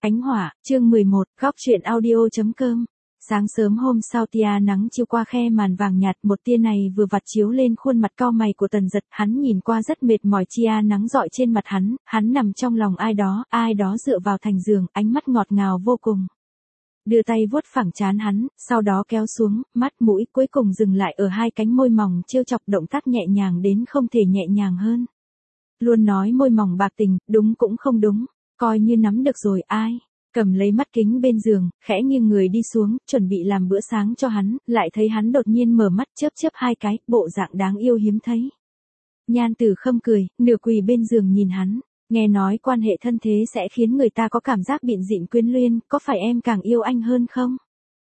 Ánh hỏa, chương 11, góc truyện audio.com. Sáng sớm hôm sau tia nắng chiếu qua khe màn vàng nhạt, một tia này vừa vặt chiếu lên khuôn mặt cau mày của Tần Dật, hắn nhìn qua rất mệt mỏi, tia nắng rọi trên mặt hắn nằm trong lòng ai đó dựa vào thành giường, ánh mắt ngọt ngào vô cùng. Đưa tay vuốt phẳng trán hắn, sau đó kéo xuống, mắt mũi cuối cùng dừng lại ở hai cánh môi mỏng trêu chọc, động tác nhẹ nhàng đến không thể nhẹ nhàng hơn. Luôn nói môi mỏng bạc tình, đúng cũng không đúng. Coi như nắm được rồi ai. Cầm lấy mắt kính bên giường, khẽ nghiêng người đi xuống, chuẩn bị làm bữa sáng cho hắn, lại thấy hắn đột nhiên mở mắt chớp hai cái, bộ dạng đáng yêu hiếm thấy. Nhan Tử Khâm cười, nửa quỳ bên giường nhìn hắn, nghe nói quan hệ thân thế sẽ khiến người ta có cảm giác bịn dịn quyến luyên, có phải em càng yêu anh hơn không?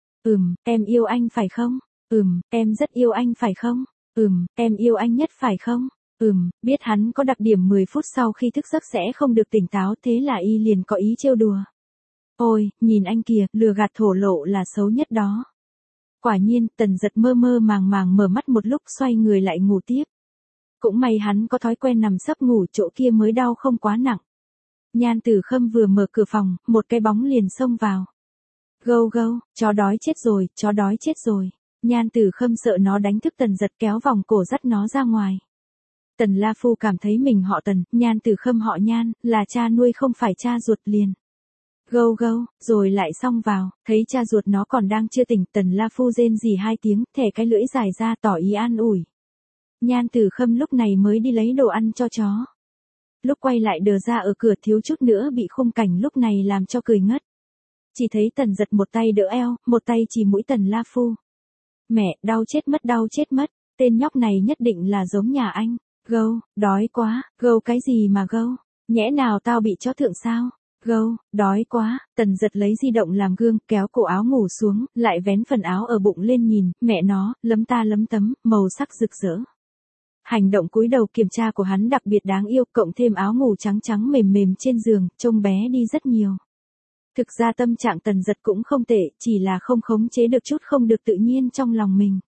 Em yêu anh phải không? Em rất yêu anh phải không? Em yêu anh nhất phải không? Biết hắn có đặc điểm 10 phút sau khi thức giấc sẽ không được tỉnh táo, thế là y liền có ý trêu đùa. Ôi, nhìn anh kìa, lừa gạt thổ lộ là xấu nhất đó. Quả nhiên, Tần Dật mơ màng mở mắt một lúc, xoay người lại ngủ tiếp. Cũng may hắn có thói quen nằm sấp ngủ, chỗ kia mới đau không quá nặng. Nhan Tử Khâm vừa mở cửa phòng, một cái bóng liền xông vào. Gâu, chó đói chết rồi. Nhan Tử Khâm sợ nó đánh thức Tần Dật, kéo vòng cổ dắt nó ra ngoài. Tần La Phu cảm thấy mình họ Tần, Nhan Tử Khâm họ Nhan, là cha nuôi không phải cha ruột liền. Gâu, rồi lại xông vào, thấy cha ruột nó còn đang chưa tỉnh, Tần La Phu rên rỉ hai tiếng, thè cái lưỡi dài ra tỏ ý an ủi. Nhan Tử Khâm lúc này mới đi lấy đồ ăn cho chó. Lúc quay lại đờ ra ở cửa, thiếu chút nữa bị khung cảnh lúc này làm cho cười ngất. Chỉ thấy Tần Dật một tay đỡ eo, một tay chỉ mũi Tần La Phu. Mẹ, đau chết mất, tên nhóc này nhất định là giống nhà anh. Gâu, đói quá, gâu cái gì mà gâu, nhẽ nào tao bị chó thượng sao? Gâu, đói quá. Tần Dật lấy di động làm gương, kéo cổ áo ngủ xuống, lại vén phần áo ở bụng lên nhìn, mẹ nó, lấm ta lấm tấm, màu sắc rực rỡ. Hành động cúi đầu kiểm tra của hắn đặc biệt đáng yêu, cộng thêm áo ngủ trắng mềm trên giường, trông bé đi rất nhiều. Thực ra tâm trạng Tần Dật cũng không tệ, chỉ là không khống chế được chút không được tự nhiên trong lòng mình.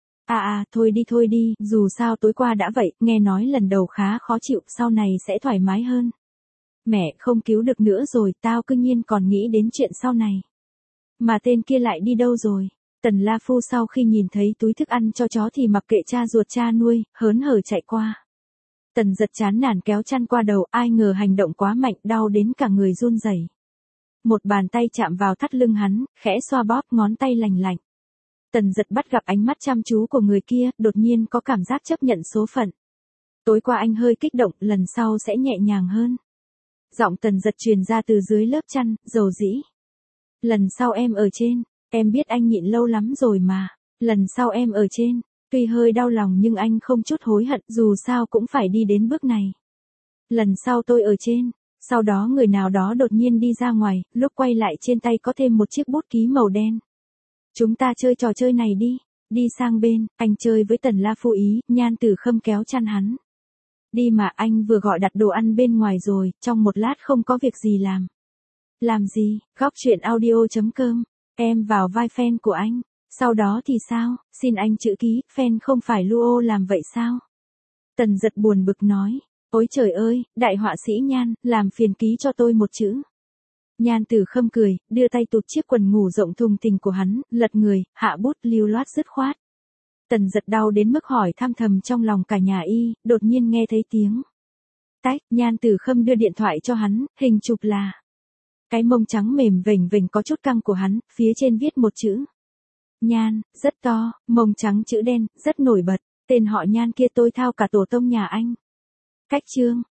Thôi đi, dù sao tối qua đã vậy, nghe nói lần đầu khá khó chịu, sau này sẽ thoải mái hơn. Mẹ, không cứu được nữa rồi, tao cứ nhiên còn nghĩ đến chuyện sau này. Mà tên kia lại đi đâu rồi? Tần La Phu sau khi nhìn thấy túi thức ăn cho chó thì mặc kệ cha ruột cha nuôi, hớn hở chạy qua. Tần Dật chán nản kéo chăn qua đầu, ai ngờ hành động quá mạnh, đau đến cả người run rẩy. Một bàn tay chạm vào thắt lưng hắn, khẽ xoa bóp, ngón tay lành lạnh. Tần Dật bắt gặp ánh mắt chăm chú của người kia, đột nhiên có cảm giác chấp nhận số phận. Tối qua anh hơi kích động, lần sau sẽ nhẹ nhàng hơn. Giọng Tần Dật truyền ra từ dưới lớp chăn, dầu dĩ. Lần sau em ở trên, em biết anh nhịn lâu lắm rồi mà. Lần sau em ở trên, tuy hơi đau lòng nhưng anh không chút hối hận, dù sao cũng phải đi đến bước này. Lần sau tôi ở trên. Sau đó người nào đó đột nhiên đi ra ngoài, lúc quay lại trên tay có thêm một chiếc bút ký màu đen. Chúng ta chơi trò chơi này đi sang bên, anh chơi với Tần La Phu ý, Nhan Tử Khâm kéo chăn hắn. Đi mà, anh vừa gọi đặt đồ ăn bên ngoài rồi, trong một lát không có việc gì làm. Làm gì? Góc truyện audio.com, em vào vai fan của anh, sau đó thì sao, xin anh chữ ký, fan không phải Luo làm vậy sao? Tần Dật buồn bực nói, ôi trời ơi, đại họa sĩ Nhan, làm phiền ký cho tôi một chữ. Nhan Tử Khâm cười, đưa tay tụt chiếc quần ngủ rộng thùng thình của hắn, lật người, hạ bút lưu loát dứt khoát. Tần Dật đau đến mức hỏi thăm thầm trong lòng cả nhà y, đột nhiên nghe thấy tiếng. Tách, Nhan Tử Khâm đưa điện thoại cho hắn, hình chụp là. Cái mông trắng mềm vểnh có chút căng của hắn, phía trên viết một chữ. Nhan, rất to, mông trắng chữ đen, rất nổi bật, tên họ Nhan kia tôi thao cả tổ tông nhà anh. Cách chương,